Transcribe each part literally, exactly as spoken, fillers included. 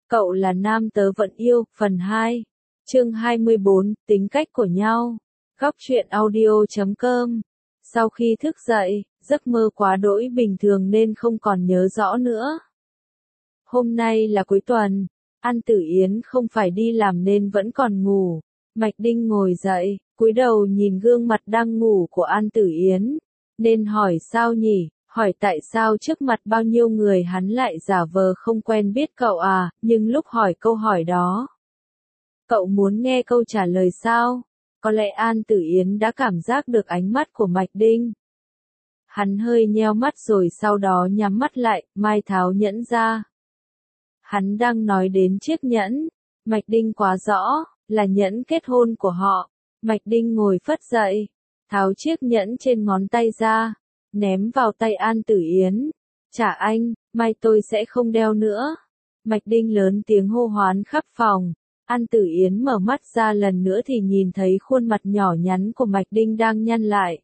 Cậu là nam tớ vẫn yêu, phần hai. Chương hai mươi bốn, tính cách của nhau. Góc truyện audio chấm com. Sau khi thức dậy, giấc mơ quá đỗi bình thường nên không còn nhớ rõ nữa. Hôm nay là cuối tuần, An Tử Yến không phải đi làm nên vẫn còn ngủ. Mạch Đinh ngồi dậy, cúi đầu nhìn gương mặt đang ngủ của An Tử Yến. Nên hỏi sao nhỉ? Hỏi tại sao trước mặt bao nhiêu người hắn lại giả vờ không quen biết cậu à, nhưng lúc hỏi câu hỏi đó, cậu muốn nghe câu trả lời sao? Có lẽ An Tử Yến đã cảm giác được ánh mắt của Mạch Đinh. Hắn hơi nheo mắt rồi sau đó nhắm mắt lại, mai tháo nhẫn ra. Hắn đang nói đến chiếc nhẫn, Mạch Đinh quá rõ, là nhẫn kết hôn của họ. Mạch Đinh ngồi phất dậy, tháo chiếc nhẫn trên ngón tay ra, ném vào tay An Tử Yến. Trả anh, mai tôi sẽ không đeo nữa. Mạch Đinh lớn tiếng hô hoán khắp phòng. An Tử Yến mở mắt ra lần nữa thì nhìn thấy khuôn mặt nhỏ nhắn của Mạch Đinh đang nhăn lại.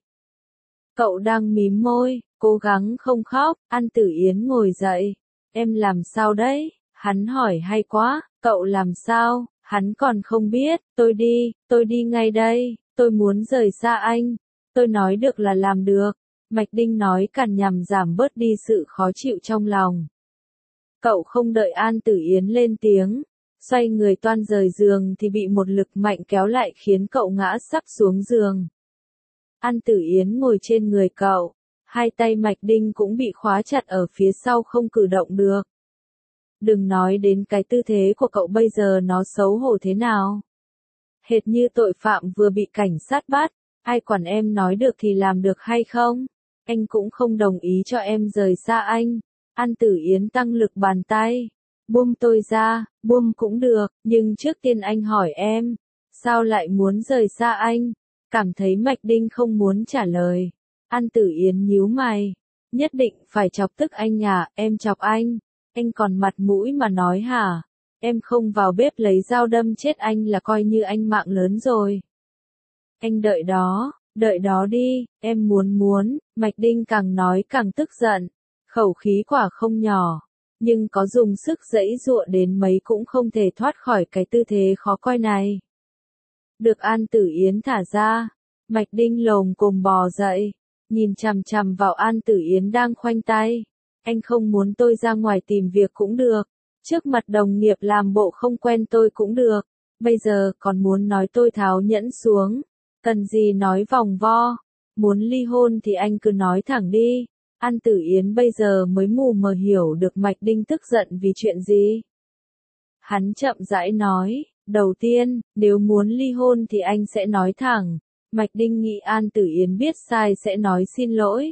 Cậu đang mím môi, cố gắng không khóc. An Tử Yến ngồi dậy. Em làm sao đấy? Hắn hỏi hay quá, cậu làm sao? Hắn còn không biết. Tôi đi, tôi đi ngay đây, tôi muốn rời xa anh. Tôi nói được là làm được. Mạch Đinh nói cằn nhằm giảm bớt đi sự khó chịu trong lòng. Cậu không đợi An Tử Yến lên tiếng, xoay người toan rời giường thì bị một lực mạnh kéo lại khiến cậu ngã sắp xuống giường. An Tử Yến ngồi trên người cậu, hai tay Mạch Đinh cũng bị khóa chặt ở phía sau không cử động được. Đừng nói đến cái tư thế của cậu bây giờ nó xấu hổ thế nào. Hệt như tội phạm vừa bị cảnh sát bắt, ai quản em nói được thì làm được hay không? Anh cũng không đồng ý cho em rời xa anh. An Tử Yến tăng lực bàn tay. Buông tôi ra, buông cũng được, nhưng trước tiên anh hỏi em, sao lại muốn rời xa anh? Cảm thấy Mạch Đinh không muốn trả lời. An Tử Yến nhíu mày. Nhất định phải chọc tức anh à, em chọc anh. Anh còn mặt mũi mà nói hả? Em không vào bếp lấy dao đâm chết anh là coi như anh mạng lớn rồi. Anh đợi đó. Đợi đó đi, em muốn muốn. Mạch Đinh càng nói càng tức giận. Khẩu khí quả không nhỏ. Nhưng có dùng sức giãy giụa đến mấy cũng không thể thoát khỏi cái tư thế khó coi này. Được An Tử Yến thả ra. Mạch Đinh lồm cồm bò dậy. Nhìn chằm chằm vào An Tử Yến đang khoanh tay. Anh không muốn tôi ra ngoài tìm việc cũng được. Trước mặt đồng nghiệp làm bộ không quen tôi cũng được. Bây giờ còn muốn nói tôi tháo nhẫn xuống. Cần gì nói vòng vo, muốn ly hôn thì anh cứ nói thẳng đi. An Tử Yến bây giờ mới mù mờ hiểu được Mạch Đinh tức giận vì chuyện gì. Hắn chậm rãi nói, đầu tiên, nếu muốn ly hôn thì anh sẽ nói thẳng. Mạch Đinh nghĩ An Tử Yến biết sai sẽ nói xin lỗi.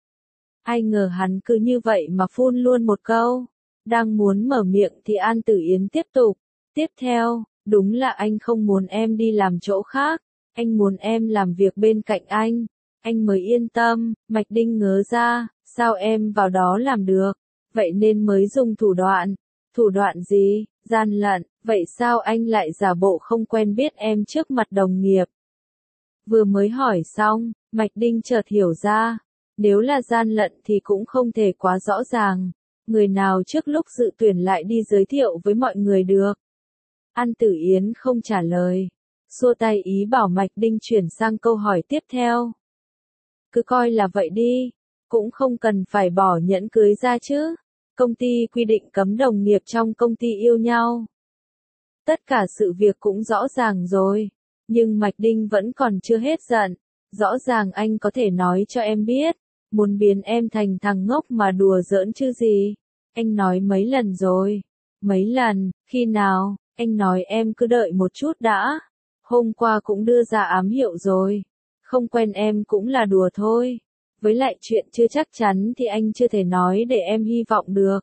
Ai ngờ hắn cứ như vậy mà phun luôn một câu. Đang muốn mở miệng thì An Tử Yến tiếp tục. Tiếp theo, đúng là anh không muốn em đi làm chỗ khác. Anh muốn em làm việc bên cạnh anh, anh mới yên tâm. Mạch Đinh ngớ ra, sao em vào đó làm được, vậy nên mới dùng thủ đoạn. Thủ đoạn gì? Gian lận, vậy sao anh lại giả bộ không quen biết em trước mặt đồng nghiệp? Vừa mới hỏi xong, Mạch Đinh chợt hiểu ra, nếu là gian lận thì cũng không thể quá rõ ràng. Người nào trước lúc dự tuyển lại đi giới thiệu với mọi người được? An Tử Yến không trả lời. Xua tay ý bảo Mạch Đinh chuyển sang câu hỏi tiếp theo. Cứ coi là vậy đi, cũng không cần phải bỏ nhẫn cưới ra chứ. Công ty quy định cấm đồng nghiệp trong công ty yêu nhau. Tất cả sự việc cũng rõ ràng rồi, nhưng Mạch Đinh vẫn còn chưa hết giận. Rõ ràng anh có thể nói cho em biết, muốn biến em thành thằng ngốc mà đùa giỡn chứ gì. Anh nói mấy lần rồi. Mấy lần, khi nào? Anh nói em cứ đợi một chút đã. Hôm qua cũng đưa ra ám hiệu rồi. Không quen em cũng là đùa thôi. Với lại chuyện chưa chắc chắn thì anh chưa thể nói để em hy vọng được.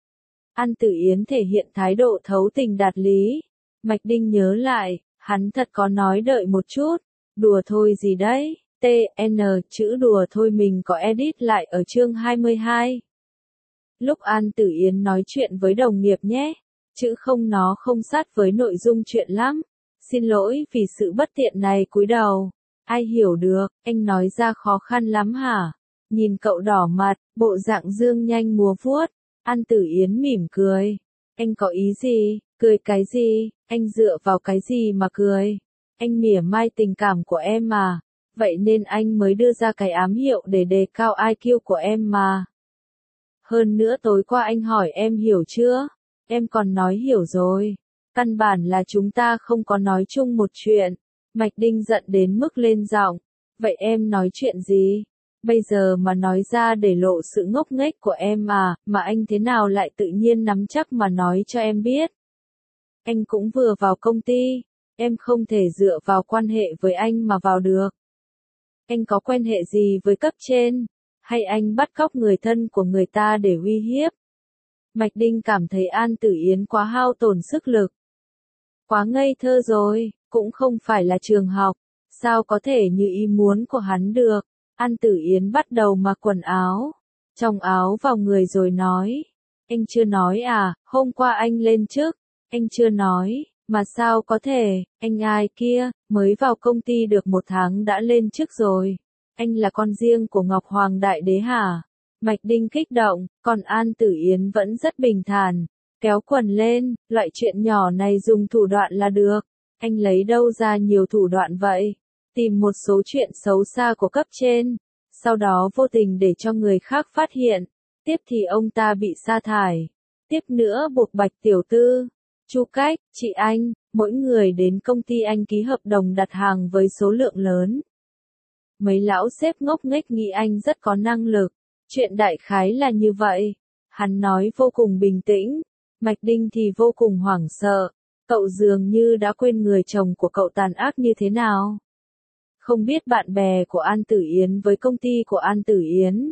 An Tử Yến thể hiện thái độ thấu tình đạt lý. Mạch Đinh nhớ lại, hắn thật có nói đợi một chút. Đùa thôi gì đấy? T N chữ đùa thôi mình có edit lại ở chương hai mươi hai. Lúc An Tử Yến nói chuyện với đồng nghiệp nhé. Chữ không nó không sát với nội dung chuyện lắm. Xin lỗi vì sự bất tiện này cúi đầu. Ai hiểu được, anh nói ra khó khăn lắm hả? Nhìn cậu đỏ mặt, bộ dạng dương nhanh múa vuốt. An Tử Yến mỉm cười. Anh có ý gì? Cười cái gì? Anh dựa vào cái gì mà cười? Anh mỉa mai tình cảm của em mà. Vậy nên anh mới đưa ra cái ám hiệu để đề cao i kiu của em mà. Hơn nữa tối qua anh hỏi em hiểu chưa? Em còn nói hiểu rồi. Căn bản là chúng ta không có nói chung một chuyện. Mạch Đinh giận đến mức lên giọng. Vậy em nói chuyện gì? Bây giờ mà nói ra để lộ sự ngốc nghếch của em à, mà anh thế nào lại tự nhiên nắm chắc mà nói cho em biết. Anh cũng vừa vào công ty, em không thể dựa vào quan hệ với anh mà vào được. Anh có quan hệ gì với cấp trên? Hay anh bắt cóc người thân của người ta để uy hiếp? Mạch Đinh cảm thấy An Tử Yến quá hao tổn sức lực. Quá ngây thơ rồi, cũng không phải là trường học, sao có thể như ý muốn của hắn được. An Tử Yến bắt đầu mặc quần áo, trong áo vào người rồi nói. Anh chưa nói à, hôm qua anh lên chức, anh chưa nói, mà sao có thể, anh ai kia, mới vào công ty được một tháng đã lên chức rồi. Anh là con riêng của Ngọc Hoàng Đại Đế hả? Mạch Đinh kích động, còn An Tử Yến vẫn rất bình thản, kéo quần lên, loại chuyện nhỏ này dùng thủ đoạn là được. Anh lấy đâu ra nhiều thủ đoạn vậy? Tìm một số chuyện xấu xa của cấp trên, sau đó vô tình để cho người khác phát hiện, tiếp thì ông ta bị sa thải, tiếp nữa buộc Bạch tiểu thư, Chu Cách, chị anh, mỗi người đến công ty anh ký hợp đồng đặt hàng với số lượng lớn. Mấy lão sếp ngốc nghếch nghĩ anh rất có năng lực, chuyện đại khái là như vậy. Hắn nói vô cùng bình tĩnh, Mạch Đinh thì vô cùng hoảng sợ, cậu dường như đã quên người chồng của cậu tàn ác như thế nào. Không biết bạn bè của An Tử Yến với công ty của An Tử Yến.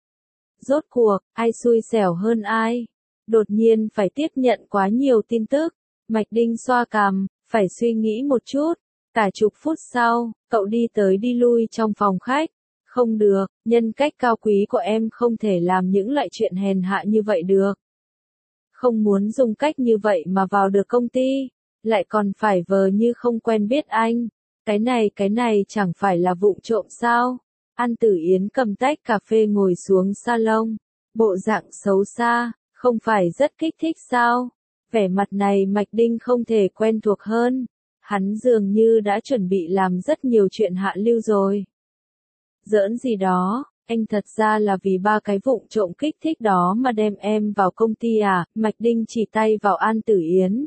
Rốt cuộc, ai xui xẻo hơn ai? Đột nhiên phải tiếp nhận quá nhiều tin tức. Mạch Đinh xoa cằm, phải suy nghĩ một chút. Cả chục phút sau, cậu đi tới đi lui trong phòng khách. Không được, nhân cách cao quý của em không thể làm những loại chuyện hèn hạ như vậy được. Không muốn dùng cách như vậy mà vào được công ty, lại còn phải vờ như không quen biết anh. Cái này cái này chẳng phải là vụng trộm sao? An Tử Yến cầm tách cà phê ngồi xuống salon, bộ dạng xấu xa, không phải rất kích thích sao? Vẻ mặt này Mạch Đinh không thể quen thuộc hơn, hắn dường như đã chuẩn bị làm rất nhiều chuyện hạ lưu rồi. Giỡn gì đó, anh thật ra là vì ba cái vụng trộm kích thích đó mà đem em vào công ty à? Mạch Đinh chỉ tay vào An Tử Yến.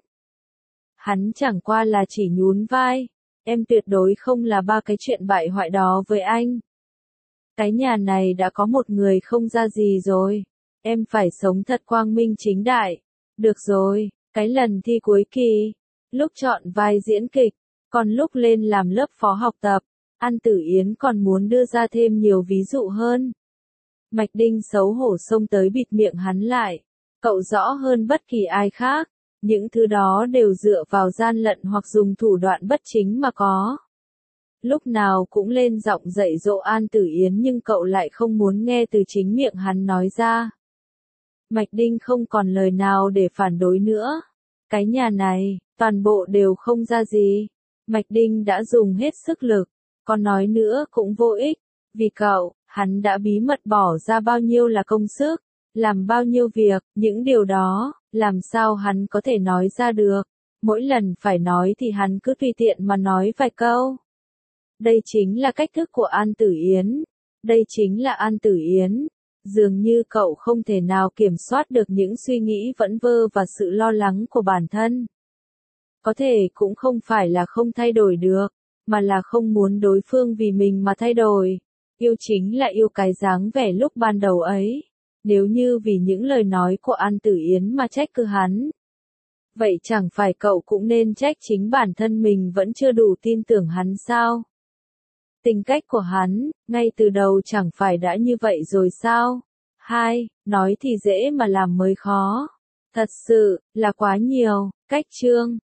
Hắn chẳng qua là chỉ nhún vai. Em tuyệt đối không là ba cái chuyện bại hoại đó với anh. Cái nhà này đã có một người không ra gì rồi. Em phải sống thật quang minh chính đại. Được rồi, cái lần thi cuối kỳ, lúc chọn vai diễn kịch, còn lúc lên làm lớp phó học tập, An Tử Yến còn muốn đưa ra thêm nhiều ví dụ hơn. Mạch Đinh xấu hổ xông tới bịt miệng hắn lại. Cậu rõ hơn bất kỳ ai khác. Những thứ đó đều dựa vào gian lận hoặc dùng thủ đoạn bất chính mà có. Lúc nào cũng lên giọng dạy dỗ An Tử Yến nhưng cậu lại không muốn nghe từ chính miệng hắn nói ra. Mạch Đinh không còn lời nào để phản đối nữa. Cái nhà này, toàn bộ đều không ra gì. Mạch Đinh đã dùng hết sức lực, còn nói nữa cũng vô ích. Vì cậu, hắn đã bí mật bỏ ra bao nhiêu là công sức, làm bao nhiêu việc, những điều đó, làm sao hắn có thể nói ra được. Mỗi lần phải nói thì hắn cứ tùy tiện mà nói vài câu. Đây chính là cách thức của An Tử Yến. Đây chính là An Tử Yến. Dường như cậu không thể nào kiểm soát được những suy nghĩ vẩn vơ và sự lo lắng của bản thân. Có thể cũng không phải là không thay đổi được, mà là không muốn đối phương vì mình mà thay đổi. Yêu chính là yêu cái dáng vẻ lúc ban đầu ấy. Nếu như vì những lời nói của An Tử Yến mà trách cứ hắn, vậy chẳng phải cậu cũng nên trách chính bản thân mình vẫn chưa đủ tin tưởng hắn sao? Tính cách của hắn, ngay từ đầu chẳng phải đã như vậy rồi sao? Hai, nói thì dễ mà làm mới khó. Thật sự, là quá nhiều. Cách chương